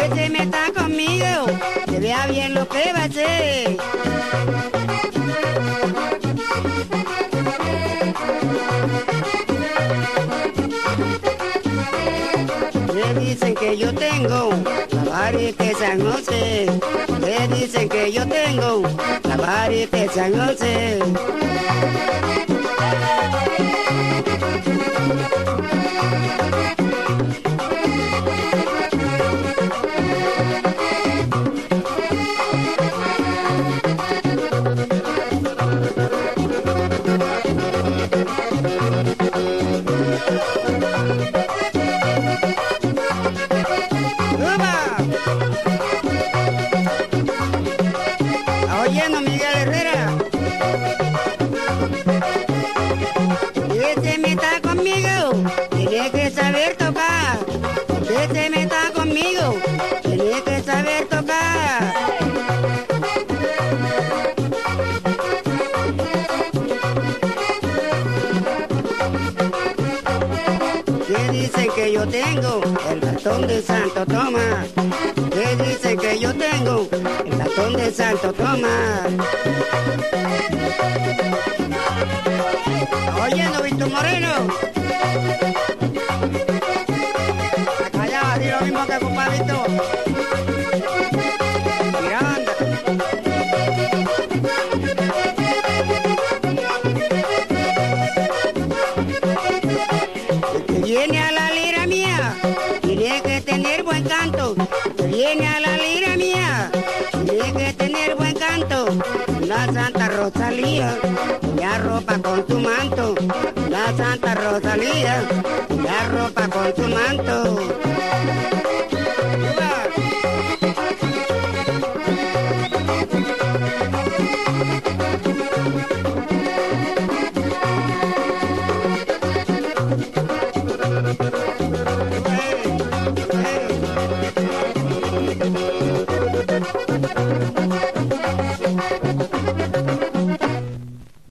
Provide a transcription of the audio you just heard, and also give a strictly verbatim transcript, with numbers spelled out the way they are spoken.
que se meta conmigo, que vea bien lo que va a hacer. Me dicen que yo tengo la varita de San José. Me dicen que yo tengo la varita de San José. Oyendo Miguel Herrera, que se meta conmigo, tiene que saber tocar. Que se meta conmigo, tiene que saber tocar. Que dicen que yo tengo el bastón de Santo Tomás. Que dicen que yo tengo el bastón de Santo Tomás. Oyendo Víctor Moreno. Callaba, di lo mismo que compadrito. Miranda. El que viene a la lira mía tiene que tener buen canto. El que viene a la lira mía tiene que tener buen canto. La Santa Rosalía me arropa con tu manto. La Santa Rosalía me arropa con tu manto.